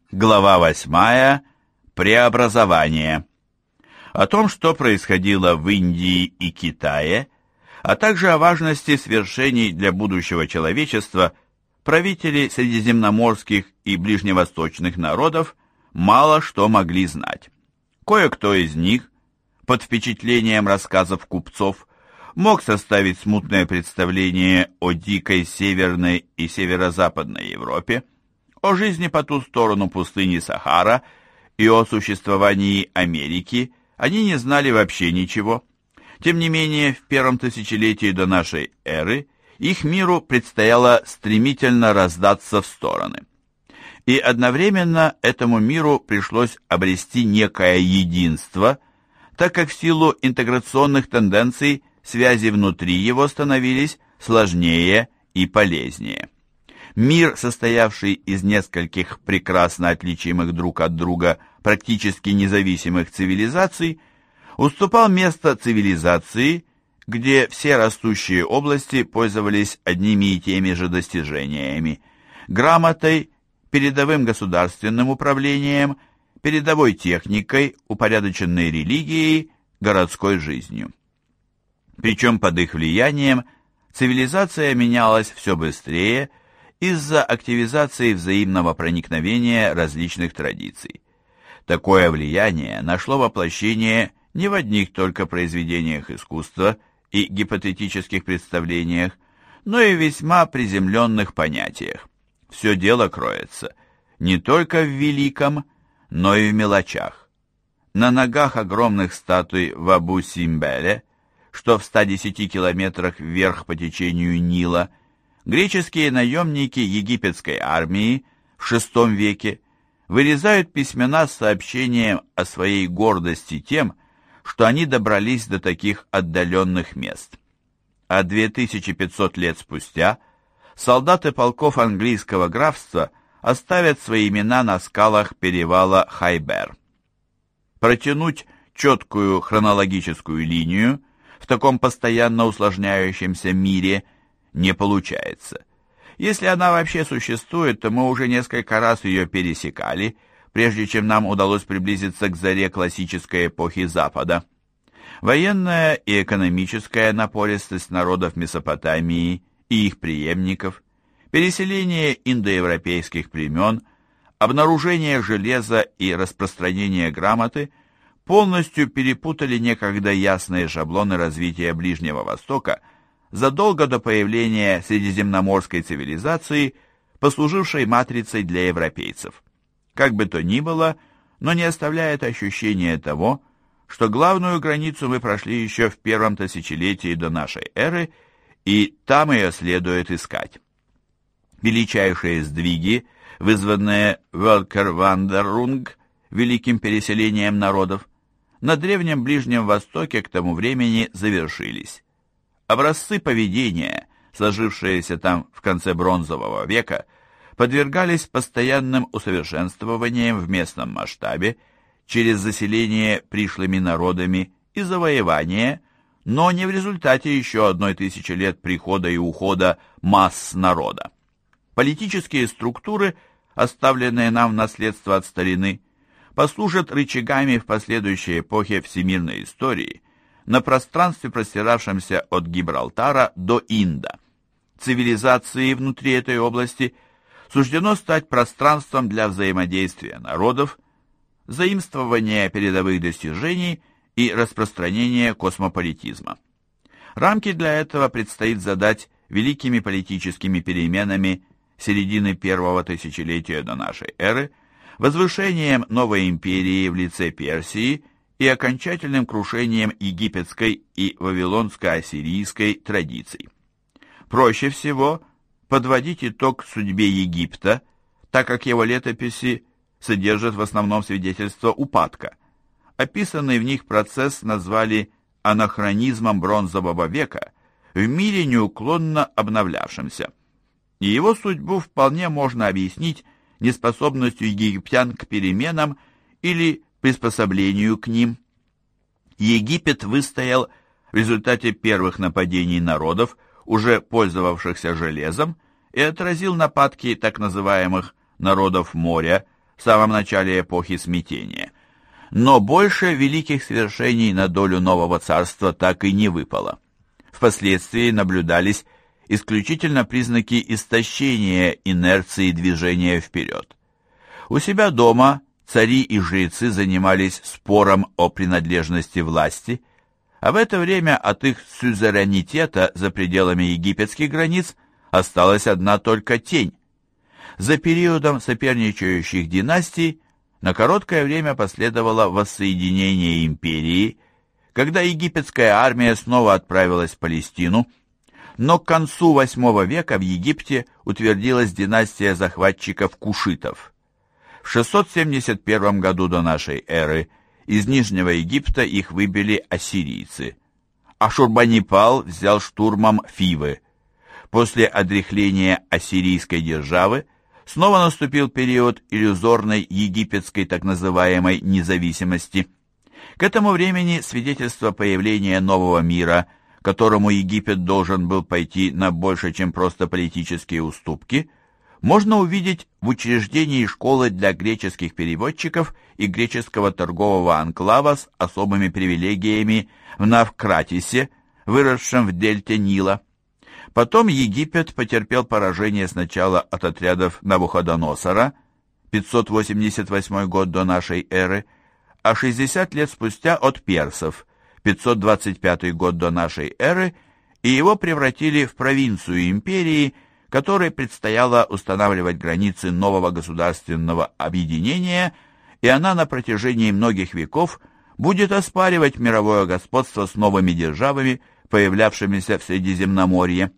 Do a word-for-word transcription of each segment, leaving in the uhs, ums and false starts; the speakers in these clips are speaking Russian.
Глава восьмая. Преобразование. О том, что происходило в Индии и Китае, а также о важности свершений для будущего человечества, правители средиземноморских и ближневосточных народов мало что могли знать. Кое-кто из них, под впечатлением рассказов купцов, мог составить смутное представление о дикой северной и северо-западной Европе, о жизни по ту сторону пустыни Сахара и о существовании Америки они не знали вообще ничего. Тем не менее, в первом тысячелетии до нашей эры их миру предстояло стремительно раздаться в стороны. И одновременно этому миру пришлось обрести некое единство, так как в силу интеграционных тенденций связи внутри его становились сложнее и полезнее. Мир, состоявший из нескольких прекрасно отличимых друг от друга практически независимых цивилизаций, уступал место цивилизации, где все растущие области пользовались одними и теми же достижениями – грамотой, передовым государственным управлением, передовой техникой, упорядоченной религией, городской жизнью. Причем под их влиянием цивилизация менялась все быстрее из-за активизации взаимного проникновения различных традиций. Такое влияние нашло воплощение не в одних только произведениях искусства и гипотетических представлениях, но и в весьма приземленных понятиях. Все дело кроется не только в великом, но и в мелочах. На ногах огромных статуй в Абу-Симбеле, что в ста десяти километрах вверх по течению Нила, греческие наемники египетской армии в шестом веке вырезают письмена с сообщением о своей гордости тем, что они добрались до таких отдаленных мест. А две тысячи пятьсот лет спустя солдаты полков английского графства оставят свои имена на скалах перевала Хайбер. Протянуть четкую хронологическую линию в таком постоянно усложняющемся мире не получается. Если она вообще существует, то мы уже несколько раз ее пересекали, прежде чем нам удалось приблизиться к заре классической эпохи Запада. Военная и экономическая напористость народов Месопотамии и их преемников, переселение индоевропейских племен, обнаружение железа и распространение грамоты полностью перепутали некогда ясные шаблоны развития Ближнего Востока задолго до появления средиземноморской цивилизации, послужившей матрицей для европейцев. Как бы то ни было, но не оставляет ощущения того, что главную границу мы прошли еще в первом тысячелетии до нашей эры, и там ее следует искать. Величайшие сдвиги, вызванные Völkerwanderung, великим переселением народов, на Древнем Ближнем Востоке к тому времени завершились. Образцы поведения, сложившиеся там в конце Бронзового века, подвергались постоянным усовершенствованиям в местном масштабе через заселение пришлыми народами и завоевание, но не в результате еще одной тысячи лет прихода и ухода масс народа. Политические структуры, оставленные нам в наследство от старины, послужат рычагами в последующей эпохе всемирной истории на пространстве, простиравшемся от Гибралтара до Инда. Цивилизации внутри этой области суждено стать пространством для взаимодействия народов, заимствования передовых достижений и распространения космополитизма. Рамки для этого предстоит задать великими политическими переменами середины первого тысячелетия до нашей эры, возвышением новой империи в лице Персии и окончательным крушением египетской и вавилонско-ассирийской традиций. Проще всего подводить итог судьбе Египта, так как его летописи содержат в основном свидетельство упадка. Описанный в них процесс назвали анахронизмом Бронзового века в мире неуклонно обновлявшемся. И его судьбу вполне можно объяснить неспособностью египтян к переменам или приспособлению к ним. Египет выстоял в результате первых нападений народов, уже пользовавшихся железом, и отразил нападки так называемых народов моря, в самом начале эпохи смятения. Но больше великих свершений на долю нового царства так и не выпало. Впоследствии наблюдались исключительно признаки истощения инерции движения вперед. У себя дома цари и жрецы занимались спором о принадлежности власти, а в это время от их сюзеренитета за пределами египетских границ осталась одна только тень. За периодом соперничающих династий на короткое время последовало воссоединение империи, когда египетская армия снова отправилась в Палестину, но к концу восьмого века в Египте утвердилась династия захватчиков кушитов. В шестьсот семьдесят первом году до нашей эры из Нижнего Египта их выбили ассирийцы. Ашурбанипал взял штурмом Фивы. После одряхления ассирийской державы снова наступил период иллюзорной египетской так называемой независимости. К этому времени свидетельство появления нового мира, которому Египет должен был пойти на больше, чем просто политические уступки, можно увидеть в учреждении школы для греческих переводчиков и греческого торгового анклава с особыми привилегиями в Навкратисе, выросшем в дельте Нила. Потом Египет потерпел поражение сначала от отрядов Навуходоносора, пятьсот восемьдесят восьмой год до нашей эры, а шестьдесят лет спустя от персов, пятьсот двадцать пятый год до нашей эры, и его превратили в провинцию империи, которой предстояло устанавливать границы нового государственного объединения, и она на протяжении многих веков будет оспаривать мировое господство с новыми державами, появлявшимися в Средиземноморье.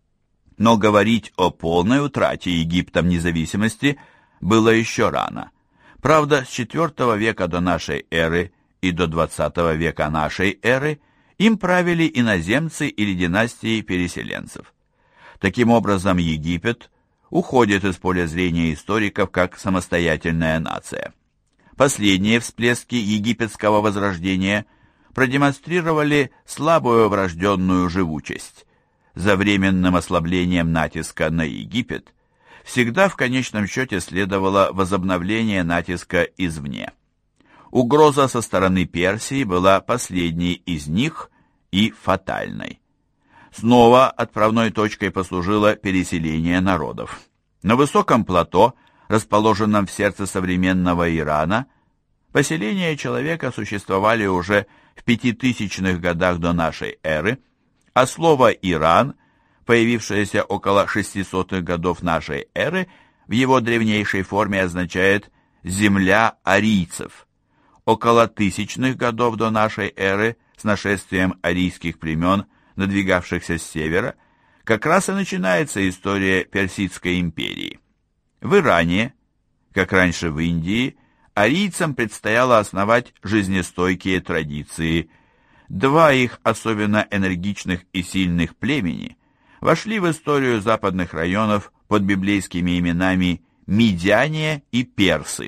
Но говорить о полной утрате Египтом независимости было еще рано. Правда, с четвёртого века до нашей эры и до двадцатого века нашей эры им правили иноземцы или династии переселенцев. Таким образом, Египет уходит из поля зрения историков как самостоятельная нация. Последние всплески египетского возрождения продемонстрировали слабую врожденную живучесть. За временным ослаблением натиска на Египет всегда в конечном счете следовало возобновление натиска извне. Угроза со стороны Персии была последней из них и фатальной. Снова отправной точкой послужило переселение народов. На высоком плато, расположенном в сердце современного Ирана, поселения человека существовали уже в пятитысячных годах до нашей эры, а слово «Иран», появившееся около шестисотых годов нашей эры, в его древнейшей форме означает «земля арийцев». Около тысячных годов до нашей эры, с нашествием арийских племен, надвигавшихся с севера, как раз и начинается история Персидской империи. В Иране, как раньше в Индии, арийцам предстояло основать жизнестойкие традиции. Два их особенно энергичных и сильных племени вошли в историю западных районов под библейскими именами Мидяне и Персы.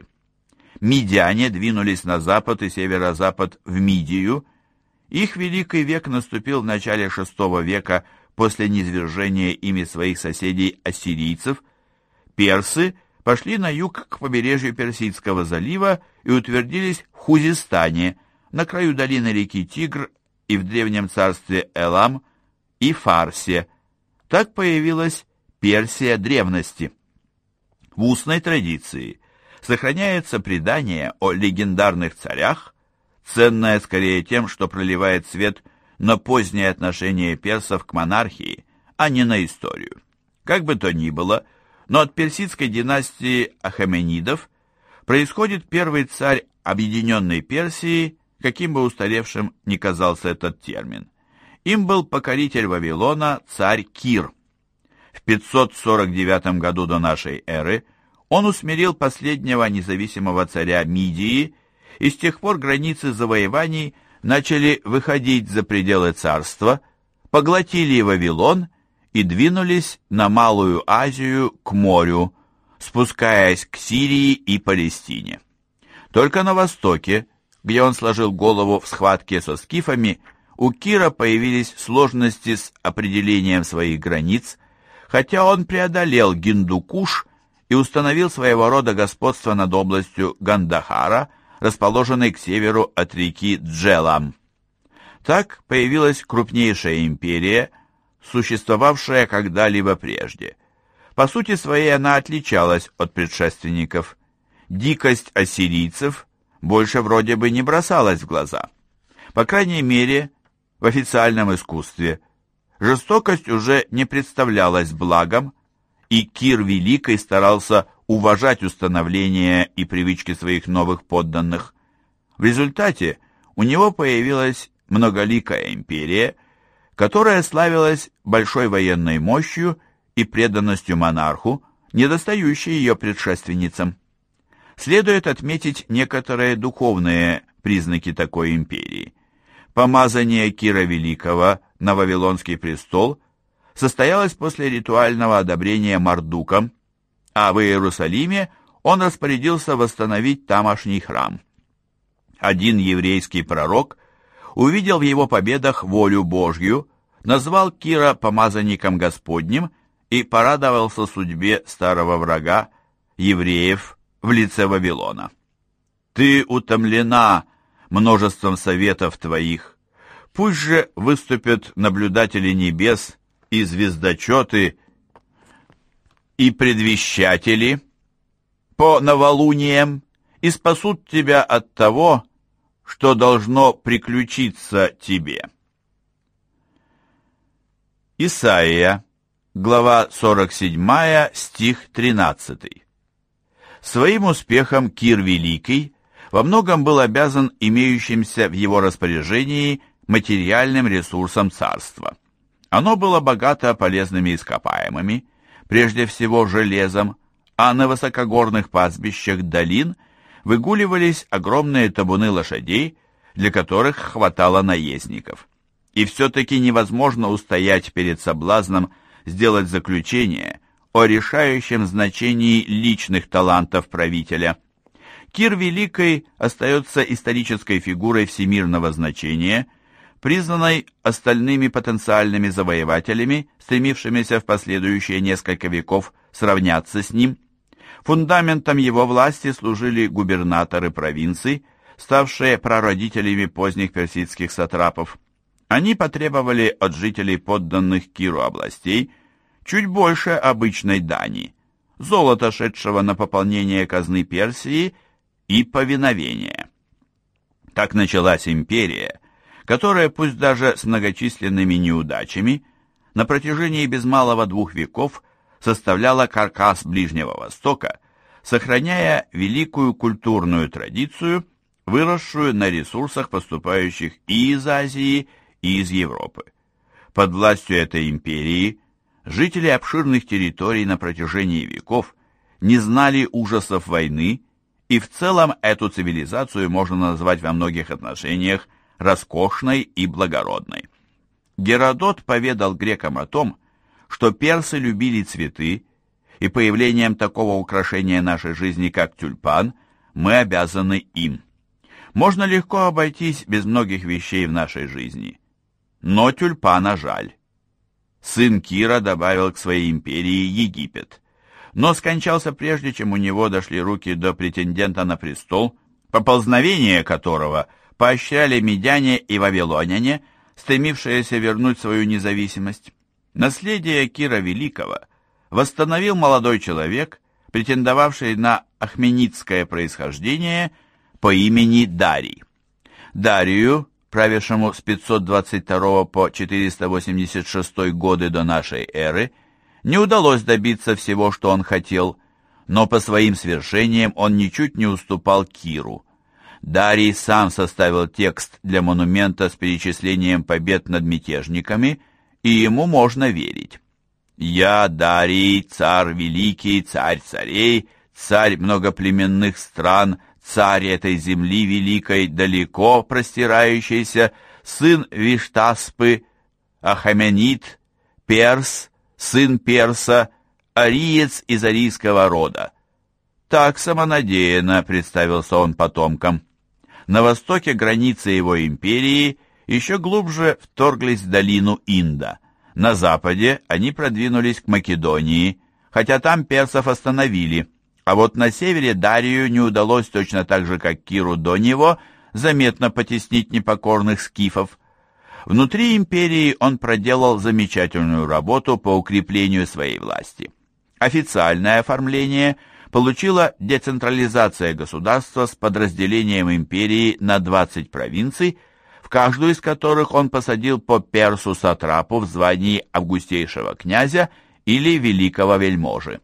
Мидяне двинулись на запад и северо-запад в Мидию. Их великий век наступил в начале шестого века после низвержения ими своих соседей ассирийцев. Персы пошли на юг к побережью Персидского залива и утвердились в Хузистане, на краю долины реки Тигр и в древнем царстве Элам и Фарсе. Так появилась Персия древности. В устной традиции сохраняется предание о легендарных царях, ценное скорее тем, что проливает свет на позднее отношение персов к монархии, а не на историю. Как бы то ни было, но от персидской династии Ахеменидов происходит первый царь объединенной Персии, каким бы устаревшим ни казался этот термин. Им был покоритель Вавилона, царь Кир. В пятьсот сорок девятом году до нашей эры он усмирил последнего независимого царя Мидии, и с тех пор границы завоеваний начали выходить за пределы царства, поглотили Вавилон и двинулись на Малую Азию к морю, спускаясь к Сирии и Палестине. Только на востоке, где он сложил голову в схватке со скифами, у Кира появились сложности с определением своих границ, хотя он преодолел Гиндукуш и установил своего рода господство над областью Гандахара, расположенной к северу от реки Джелам. Так появилась крупнейшая империя, существовавшая когда-либо прежде. По сути своей она отличалась от предшественников. Дикость ассирийцев больше вроде бы не бросалась в глаза. По крайней мере, в официальном искусстве. Жестокость уже не представлялась благом, и Кир Великий старался уважать установления и привычки своих новых подданных. В результате у него появилась многоликая империя, которая славилась большой военной мощью и преданностью монарху, недостающей ее предшественницам. Следует отметить некоторые духовные признаки такой империи. Помазание Кира Великого на Вавилонский престол состоялось после ритуального одобрения Мардуком, а в Иерусалиме он распорядился восстановить тамошний храм. Один еврейский пророк увидел в его победах волю Божью, назвал Кира помазанником Господним и порадовался судьбе старого врага, евреев, в лице Вавилона. «Ты утомлена множеством советов твоих, пусть же выступят наблюдатели небес и звездочеты, и предвещатели по новолуниям, и спасут тебя от того, что должно приключиться тебе». Исайя, глава сорок седьмая, стих тринадцатый. Своим успехом Кир Великий во многом был обязан имеющимся в его распоряжении материальным ресурсам царства. Оно было богато полезными ископаемыми, прежде всего железом, а на высокогорных пастбищах долин выгуливались огромные табуны лошадей, для которых хватало наездников. И все-таки невозможно устоять перед соблазном сделать заключение о решающем значении личных талантов правителя. Кир Великий остается исторической фигурой всемирного значения, признанной остальными потенциальными завоевателями, стремившимися в последующие несколько веков сравняться с ним. Фундаментом его власти служили губернаторы провинций, ставшие прародителями поздних персидских сатрапов. Они потребовали от жителей подданных Киру областей чуть больше обычной дани, золота, шедшего на пополнение казны Персии, и повиновения. Так началась империя, которая, пусть даже с многочисленными неудачами, на протяжении без малого двух веков составляла каркас Ближнего Востока, сохраняя великую культурную традицию, выросшую на ресурсах, поступающих и из Азии, и из Европы. Под властью этой империи жители обширных территорий на протяжении веков не знали ужасов войны, и в целом эту цивилизацию можно назвать во многих отношениях роскошной и благородной. Геродот поведал грекам о том, что персы любили цветы, и появлением такого украшения нашей жизни, как тюльпан, мы обязаны им. Можно легко обойтись без многих вещей в нашей жизни, но тюльпана жаль. Сын Кира добавил к своей империи Египет, но скончался прежде, чем у него дошли руки до претендента на престол, поползновение которого поощряли медяне и вавилоняне, стремившиеся вернуть свою независимость. Наследие Кира Великого восстановил молодой человек, претендовавший на ахменидское происхождение по имени Дарий. Дарию, правившему с пятьсот двадцать второго по четыреста восемьдесят шестой годы до нашей эры, не удалось добиться всего, что он хотел, но по своим свершениям он ничуть не уступал Киру. Дарий сам составил текст для монумента с перечислением побед над мятежниками, и ему можно верить. «Я, Дарий, царь великий, царь царей, царь многоплеменных стран, царь этой земли великой, далеко простирающейся, сын Виштаспы, Ахаменид, Перс, сын Перса, ариец из арийского рода». Так самонадеянно представился он потомкам. На востоке границы его империи еще глубже вторглись в долину Инда. На западе они продвинулись к Македонии, хотя там персов остановили, а вот на севере Дарию не удалось точно так же, как Киру до него, заметно потеснить непокорных скифов. Внутри империи он проделал замечательную работу по укреплению своей власти. Официальное оформление получила децентрализация государства с подразделением империи на двадцать провинций, в каждую из которых он посадил по персу-сатрапу в звании августейшего князя или великого вельможи.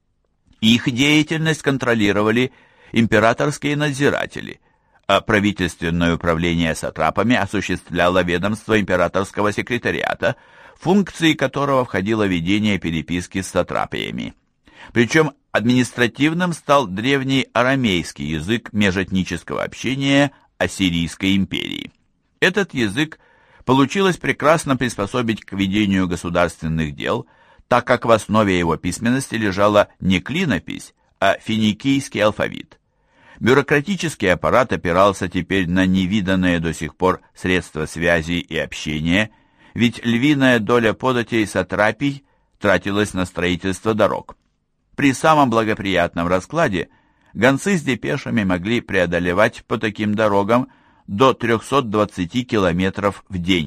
Их деятельность контролировали императорские надзиратели, а правительственное управление сатрапами осуществляло ведомство императорского секретариата, функции которого входило ведение переписки с сатрапиями. Причем административным стал древний арамейский язык межэтнического общения Ассирийской империи. Этот язык получилось прекрасно приспособить к ведению государственных дел, так как в основе его письменности лежала не клинопись, а финикийский алфавит. Бюрократический аппарат опирался теперь на невиданные до сих пор средства связи и общения, ведь львиная доля податей сатрапий тратилась на строительство дорог. При самом благоприятном раскладе гонцы с депешами могли преодолевать по таким дорогам до трехсот двадцати километров в день.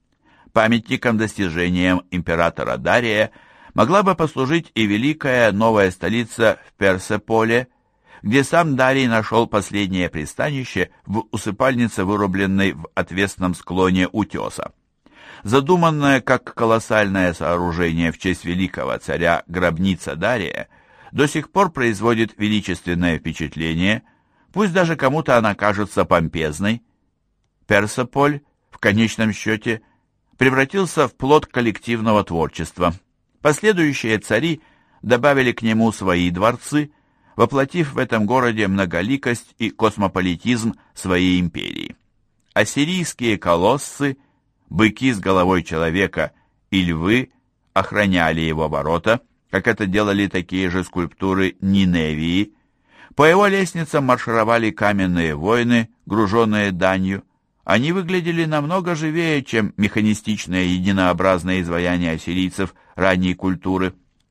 Памятником достижениям императора Дария могла бы послужить и великая новая столица в Персеполе, где сам Дарий нашел последнее пристанище в усыпальнице, вырубленной в отвесном склоне утеса. Задуманная как колоссальное сооружение в честь великого царя гробница Дария до сих пор производит величественное впечатление, пусть даже кому-то она кажется помпезной. Персеполь в конечном счете превратился в плод коллективного творчества. Последующие цари добавили к нему свои дворцы, воплотив в этом городе многоликость и космополитизм своей империи. Ассирийские колоссы, быки с головой человека и львы охраняли его ворота, как это делали такие же скульптуры Ниневии. По его лестницам маршировали каменные воины, груженные данью. Они выглядели намного живее, чем механистичные единообразные изваяния ассирийцев ранней культуры.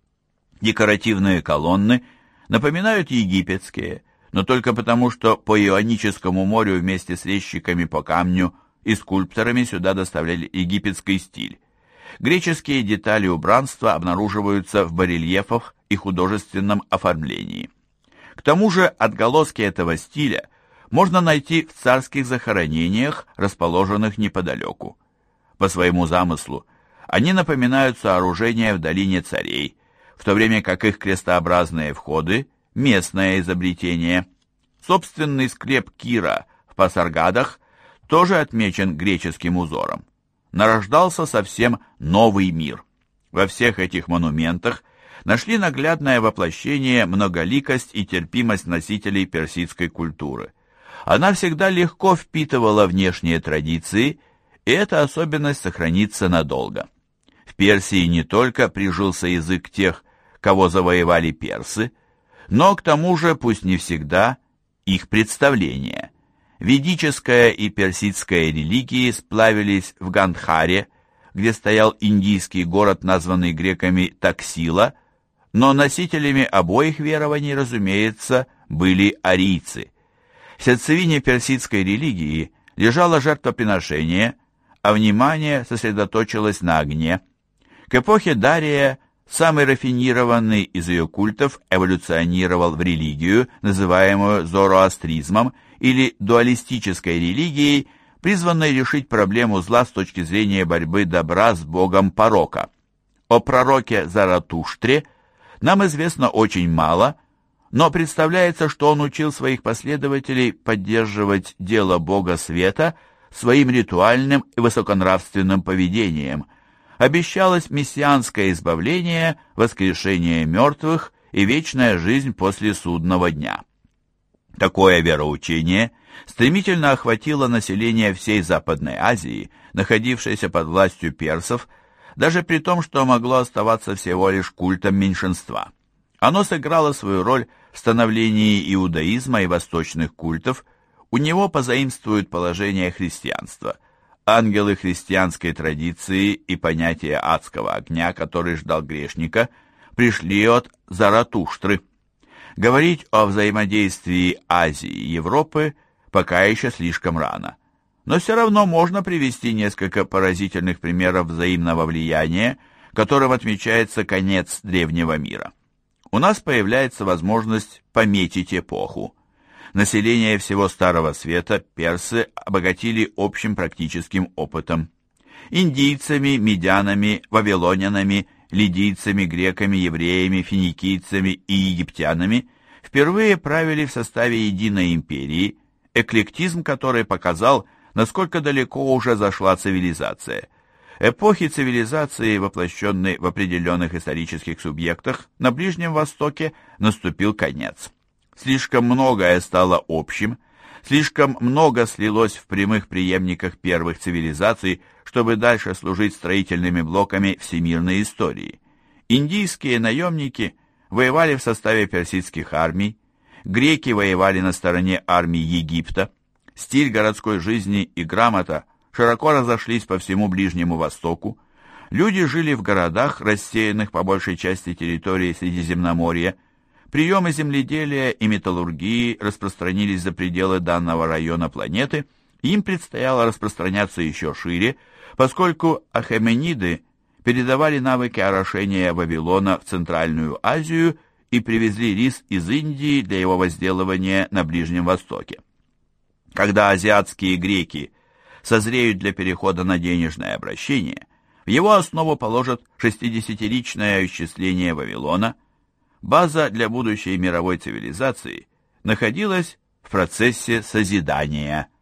Декоративные колонны напоминают египетские, но только потому, что по Ионическому морю вместе с резчиками по камню и скульпторами сюда доставляли египетский стиль. Греческие детали убранства обнаруживаются в барельефах и художественном оформлении. К тому же отголоски этого стиля можно найти в царских захоронениях, расположенных неподалеку. По своему замыслу они напоминают сооружения в долине царей, в то время как их крестообразные входы – местное изобретение. Собственный склеп Кира в Пасаргадах тоже отмечен греческим узором. Нарождался совсем новый мир. Во всех этих монументах нашли наглядное воплощение многоликость и терпимость носителей персидской культуры. Она всегда легко впитывала внешние традиции, и эта особенность сохранится надолго. В Персии не только прижился язык тех, кого завоевали персы, но к тому же, пусть не всегда, их представления. Ведическая и персидская религии сплавились в Гандхаре, где стоял индийский город, названный греками Таксила, но носителями обоих верований, разумеется, были арийцы. В сердцевине персидской религии лежало жертвоприношение, а внимание сосредоточилось на огне. К эпохе Дария самый рафинированный из ее культов эволюционировал в религию, называемую зороастризмом или дуалистической религией, призванной решить проблему зла с точки зрения борьбы добра с богом порока. О пророке Заратуштре нам известно очень мало, но представляется, что он учил своих последователей поддерживать дело бога света своим ритуальным и высоконравственным поведением. Обещалось мессианское избавление, воскрешение мертвых и вечная жизнь после судного дня. Такое вероучение стремительно охватило население всей Западной Азии, находившейся под властью персов, даже при том, что могло оставаться всего лишь культом меньшинства. Оно сыграло свою роль в становлении иудаизма и восточных культов, у него позаимствуют положение христианства. Ангелы христианской традиции и понятие адского огня, который ждал грешника, пришли от Заратуштры. Говорить о взаимодействии Азии и Европы пока еще слишком рано. Но все равно можно привести несколько поразительных примеров взаимного влияния, которым отмечается конец древнего мира. У нас появляется возможность пометить эпоху. Население всего Старого Света персы обогатили общим практическим опытом. Индийцами, медянами, вавилонянами, лидийцами, греками, евреями, финикийцами и египтянами впервые правили в составе единой империи, эклектизм которой показал, насколько далеко уже зашла цивилизация. Эпохи цивилизации, воплощенной в определенных исторических субъектах, на Ближнем Востоке наступил конец. Слишком многое стало общим, слишком много слилось в прямых преемниках первых цивилизаций, чтобы дальше служить строительными блоками всемирной истории. Индийские наемники воевали в составе персидских армий, греки воевали на стороне армии Египта, стиль городской жизни и грамота широко разошлись по всему Ближнему Востоку, люди жили в городах, рассеянных по большей части территории Средиземноморья, приемы земледелия и металлургии распространились за пределы данного района планеты, и им предстояло распространяться еще шире, поскольку ахемениды передавали навыки орошения Вавилона в Центральную Азию и привезли рис из Индии для его возделывания на Ближнем Востоке. Когда азиатские греки созреют для перехода на денежное обращение, в его основу положат шестидесятиличное исчисление Вавилона. База для будущей мировой цивилизации находилась в процессе созидания.